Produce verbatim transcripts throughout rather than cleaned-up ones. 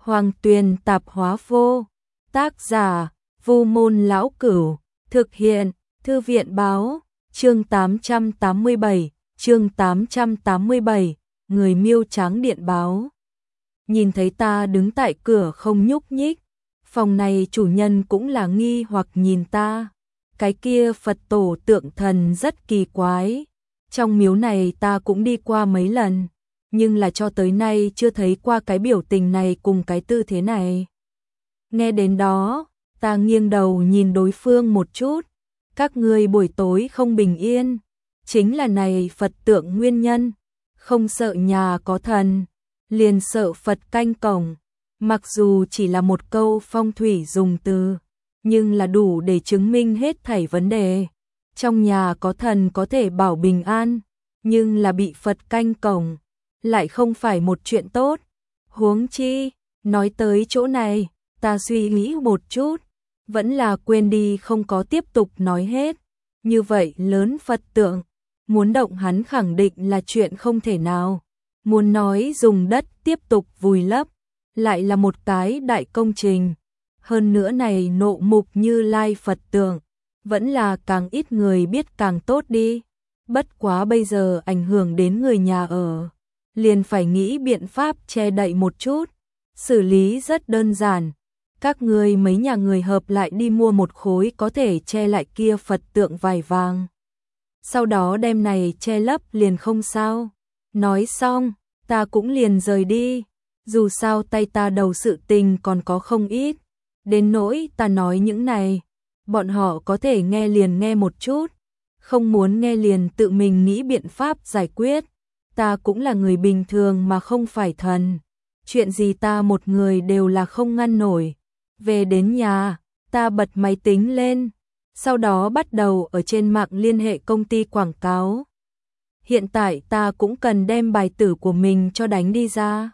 Hoàng Tuyền Tạp Hóa Vô. Tác giả: Vu Môn Lão Cửu. Thực hiện: Thư viện Báo. Chương tám trăm tám mươi bảy, chương tám trăm tám mươi bảy, người miêu trắng điện báo. Nhìn thấy ta đứng tại cửa không nhúc nhích, phòng này chủ nhân cũng là nghi hoặc nhìn ta. Cái kia Phật tổ tượng thần rất kỳ quái. Trong miếu này ta cũng đi qua mấy lần, nhưng là cho tới nay chưa thấy qua cái biểu tình này cùng cái tư thế này. Nghe đến đó, ta nghiêng đầu nhìn đối phương một chút. Các ngươi buổi tối không bình yên, chính là này Phật tượng nguyên nhân. Không sợ nhà có thần, liền sợ Phật canh cổng. Mặc dù chỉ là một câu phong thủy dùng từ, nhưng là đủ để chứng minh hết thảy vấn đề. Trong nhà có thần có thể bảo bình an, nhưng là bị Phật canh cổng lại không phải một chuyện tốt. Huống chi, nói tới chỗ này, ta suy nghĩ một chút, vẫn là quên đi không có tiếp tục nói hết. Như vậy lớn Phật tượng, muốn động hắn khẳng định là chuyện không thể nào. Muốn nói dùng đất tiếp tục vùi lấp, lại là một cái đại công trình. Hơn nữa này nộ mục Như Lai Phật tượng, vẫn là càng ít người biết càng tốt đi. Bất quá bây giờ ảnh hưởng đến người nhà ở, liền phải nghĩ biện pháp che đậy một chút. Xử lý rất đơn giản. Các ngươi mấy nhà người hợp lại đi mua một khối có thể che lại kia Phật tượng vải vàng. Sau đó đem này che lấp liền không sao. Nói xong, ta cũng liền rời đi. Dù sao tay ta đầu sự tình còn có không ít. Đến nỗi ta nói những này, bọn họ có thể nghe liền nghe một chút. Không muốn nghe liền tự mình nghĩ biện pháp giải quyết. Ta cũng là người bình thường mà không phải thần. Chuyện gì ta một người đều là không ngăn nổi. Về đến nhà, ta bật máy tính lên, sau đó bắt đầu ở trên mạng liên hệ công ty quảng cáo. Hiện tại ta cũng cần đem bài tử của mình cho đánh đi ra.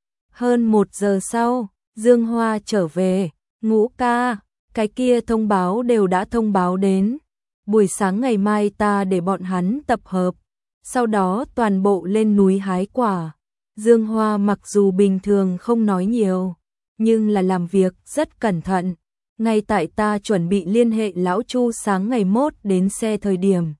Hơn một giờ sau, Dương Hoa trở về. Ngũ ca, cái kia thông báo đều đã thông báo đến. Buổi sáng ngày mai ta để bọn hắn tập hợp, sau đó toàn bộ lên núi hái quả. Dương Hoa mặc dù bình thường không nói nhiều, nhưng là làm việc rất cẩn thận. Ngay tại ta chuẩn bị liên hệ lão Chu sáng ngày mốt đến xe thời điểm,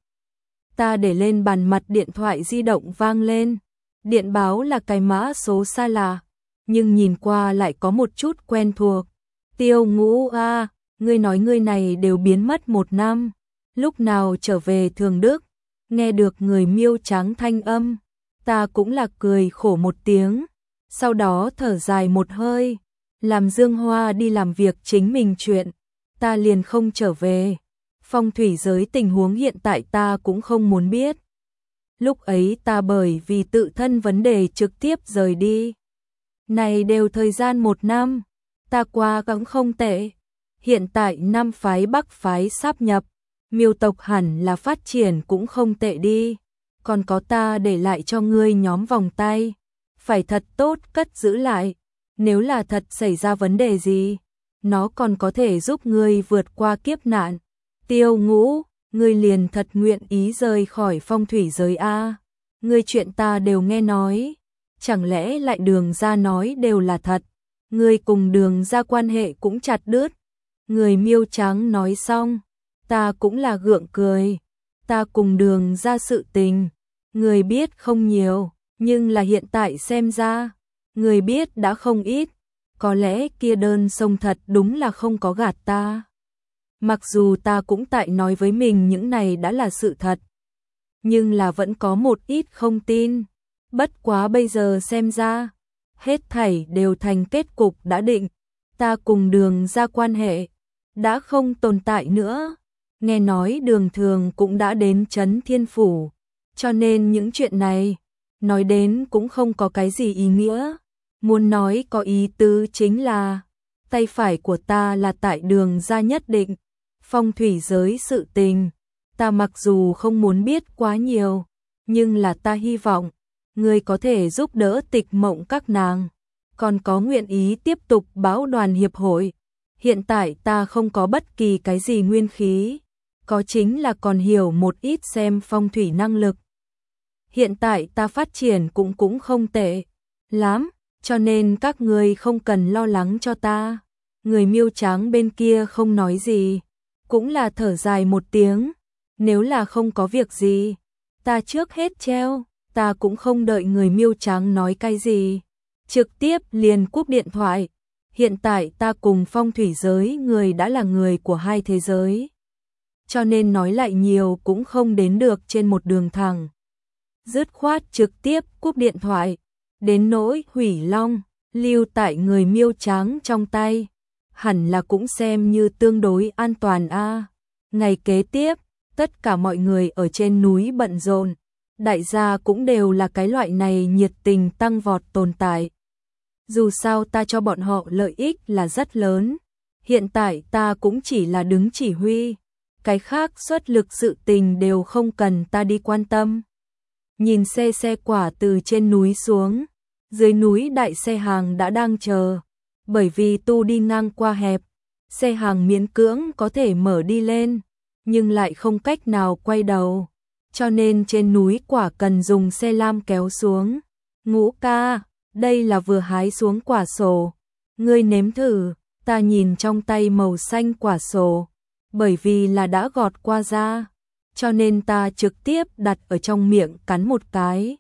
ta để lên bàn mặt điện thoại di động vang lên. Điện báo là cái mã số xa lạ, nhưng nhìn qua lại có một chút quen thuộc. Tiêu Ngũ a, ngươi nói ngươi này đều biến mất một năm, lúc nào trở về Thường Đức? Nghe được người miêu trắng thanh âm, ta cũng là cười khổ một tiếng, sau đó thở dài một hơi. Làm Dương Hoa đi làm việc chính mình chuyện, ta liền không trở về. Phong thủy giới tình huống hiện tại ta cũng không muốn biết. Lúc ấy ta bởi vì tự thân vấn đề trực tiếp rời đi. Này đều thời gian một năm, ta qua cũng không tệ. Hiện tại năm phái Bắc phái sáp nhập, miêu tộc hẳn là phát triển cũng không tệ đi. Còn có ta để lại cho ngươi nhóm vòng tay, phải thật tốt cất giữ lại. Nếu là thật xảy ra vấn đề gì, nó còn có thể giúp ngươi vượt qua kiếp nạn. Tiêu Ngũ, ngươi liền thật nguyện ý rời khỏi phong thủy giới a? Ngươi chuyện ta đều nghe nói, chẳng lẽ lại Đường gia nói đều là thật? Ngươi cùng Đường gia quan hệ cũng chặt đứt. Người miêu trắng nói xong, ta cũng là gượng cười. Ta cùng Đường gia sự tình, người biết không nhiều, nhưng là hiện tại xem ra, người biết đã không ít. Có lẽ kia đơn sông thật đúng là không có gạt ta. Mặc dù ta cũng tại nói với mình những này đã là sự thật, nhưng là vẫn có một ít không tin. Bất quá bây giờ xem ra, hết thảy đều thành kết cục đã định. Ta cùng Đường gia quan hệ đã không tồn tại nữa. Nghe nói Đường Thường cũng đã đến Trấn Thiên Phủ, cho nên những chuyện này nói đến cũng không có cái gì ý nghĩa. Muốn nói có ý tứ chính là tay phải của ta là tại Đường gia nhất định. Phong thủy giới sự tình, ta mặc dù không muốn biết quá nhiều, nhưng là ta hy vọng người có thể giúp đỡ Tịch Mộng các nàng, còn có nguyện ý tiếp tục báo đoàn hiệp hội. Hiện tại ta không có bất kỳ cái gì nguyên khí, có chính là còn hiểu một ít xem phong thủy năng lực. Hiện tại ta phát triển cũng cũng không tệ lắm, cho nên các người không cần lo lắng cho ta. Người miêu trắng bên kia không nói gì, cũng là thở dài một tiếng, nếu là không có việc gì, ta trước hết treo, ta cũng không đợi người miêu trắng nói cái gì, trực tiếp liền cúp điện thoại. Hiện tại ta cùng phong thủy giới người đã là người của hai thế giới, cho nên nói lại nhiều cũng không đến được trên một đường thẳng. Dứt khoát trực tiếp cúp điện thoại, đến nỗi Hủy Long lưu tại người miêu trắng trong tay, hẳn là cũng xem như tương đối an toàn a. À. Ngày kế tiếp, tất cả mọi người ở trên núi bận rộn, đại gia cũng đều là cái loại này nhiệt tình tăng vọt tồn tại. Dù sao ta cho bọn họ lợi ích là rất lớn, hiện tại ta cũng chỉ là đứng chỉ huy, cái khác xuất lực sự tình đều không cần ta đi quan tâm. Nhìn xe xe quả từ trên núi xuống, dưới núi đại xe hàng đã đang chờ, bởi vì tu đi ngang qua hẹp, xe hàng miễn cưỡng có thể mở đi lên, nhưng lại không cách nào quay đầu, cho nên trên núi quả cần dùng xe lam kéo xuống. Ngũ ca, đây là vừa hái xuống quả sổ, ngươi nếm thử. Ta nhìn trong tay màu xanh quả sổ, bởi vì là đã gọt qua da, cho nên ta trực tiếp đặt ở trong miệng cắn một cái.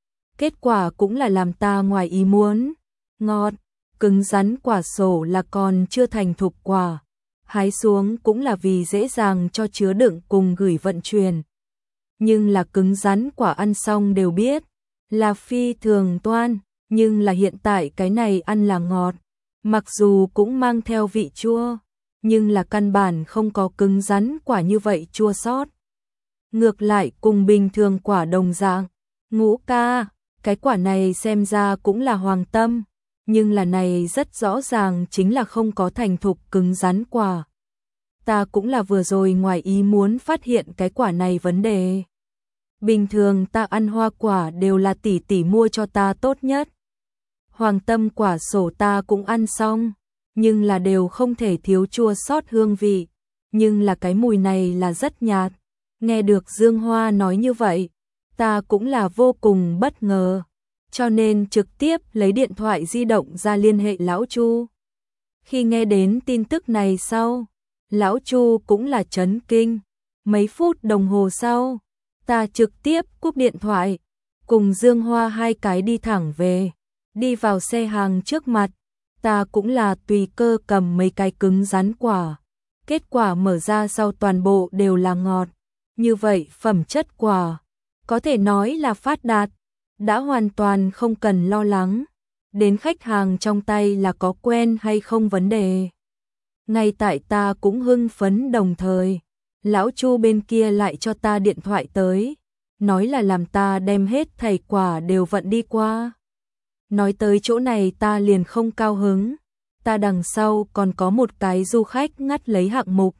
Kết quả cũng là làm ta ngoài ý muốn, ngọt, cứng rắn. Quả sổ là còn chưa thành thục quả, hái xuống cũng là vì dễ dàng cho chứa đựng cùng gửi vận chuyển. Nhưng là cứng rắn quả ăn xong đều biết, là phi thường toan, nhưng là hiện tại cái này ăn là ngọt, mặc dù cũng mang theo vị chua, nhưng là căn bản không có cứng rắn quả như vậy chua xót. Ngược lại cùng bình thường quả đồng dạng. Ngũ ca, cái quả này xem ra cũng là hoàng tâm, nhưng là này rất rõ ràng chính là không có thành thục cứng rắn quả. Ta cũng là vừa rồi ngoài ý muốn phát hiện cái quả này vấn đề. Bình thường ta ăn hoa quả đều là tỷ tỷ mua cho ta tốt nhất. Hoàng tâm quả sổ ta cũng ăn xong, nhưng là đều không thể thiếu chua xót hương vị, nhưng là cái mùi này là rất nhạt. Nghe được Dương Hoa nói như vậy, ta cũng là vô cùng bất ngờ, cho nên trực tiếp lấy điện thoại di động ra liên hệ Lão Chu. Khi nghe đến tin tức này sau, Lão Chu cũng là chấn kinh. Mấy phút đồng hồ sau, ta trực tiếp cúp điện thoại, cùng Dương Hoa hai cái đi thẳng về, đi vào xe hàng trước mặt, ta cũng là tùy cơ cầm mấy cái cứng rắn quả. Kết quả mở ra sau toàn bộ đều là ngọt, như vậy phẩm chất quả, có thể nói là phát đạt, đã hoàn toàn không cần lo lắng, đến khách hàng trong tay là có quen hay không vấn đề. Ngay tại ta cũng hưng phấn đồng thời, Lão Chu bên kia lại cho ta điện thoại tới, nói là làm ta đem hết thảy quả đều vận đi qua. Nói tới chỗ này ta liền không cao hứng, ta đằng sau còn có một cái du khách ngắt lấy hạng mục.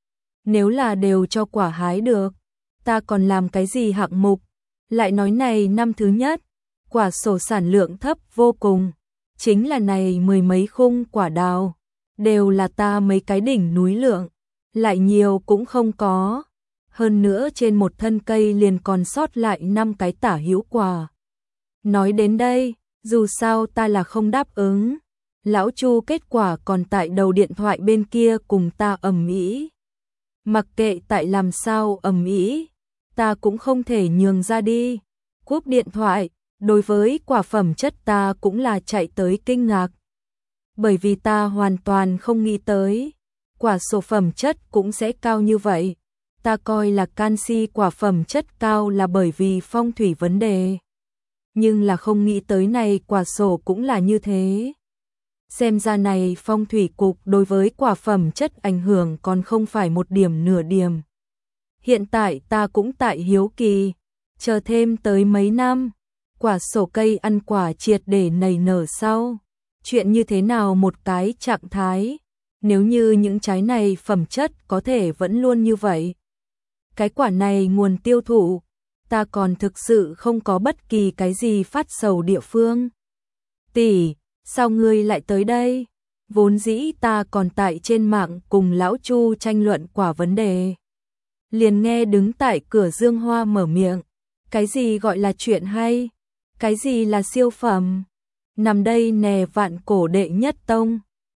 Nếu là đều cho quả hái được, ta còn làm cái gì hạng mục? Lại nói này năm thứ nhất, quả sổ sản lượng thấp vô cùng, chính là này mười mấy khung quả đào, đều là ta mấy cái đỉnh núi lượng, lại nhiều cũng không có. Hơn nữa trên một thân cây liền còn sót lại năm cái tả hữu quả. Nói đến đây, dù sao ta là không đáp ứng. Lão Chu kết quả còn tại đầu điện thoại bên kia cùng ta ầm ĩ. Mặc kệ tại làm sao ầm ĩ, ta cũng không thể nhường ra đi. Cúp điện thoại, đối với quả phẩm chất ta cũng là chạy tới kinh ngạc. Bởi vì ta hoàn toàn không nghĩ tới, quả sổ phẩm chất cũng sẽ cao như vậy. Ta coi là canxi quả phẩm chất cao là bởi vì phong thủy vấn đề. Nhưng là không nghĩ tới này quả sổ cũng là như thế. Xem ra này phong thủy cục đối với quả phẩm chất ảnh hưởng còn không phải một điểm nửa điểm. Hiện tại ta cũng tại hiếu kỳ, chờ thêm tới mấy năm, quả sổ cây ăn quả triệt để nảy nở sau. Chuyện như thế nào một cái trạng thái, nếu như những trái này phẩm chất có thể vẫn luôn như vậy. Cái quả này nguồn tiêu thụ, ta còn thực sự không có bất kỳ cái gì phát sầu địa phương. Tỷ, sao ngươi lại tới đây? Vốn dĩ ta còn tại trên mạng cùng Lão Chu tranh luận quả vấn đề. Liền nghe đứng tại cửa Dương Hoa mở miệng. Cái gì gọi là chuyện hay? Cái gì là siêu phẩm? nằm đây nè vạn cổ đệ nhất tông.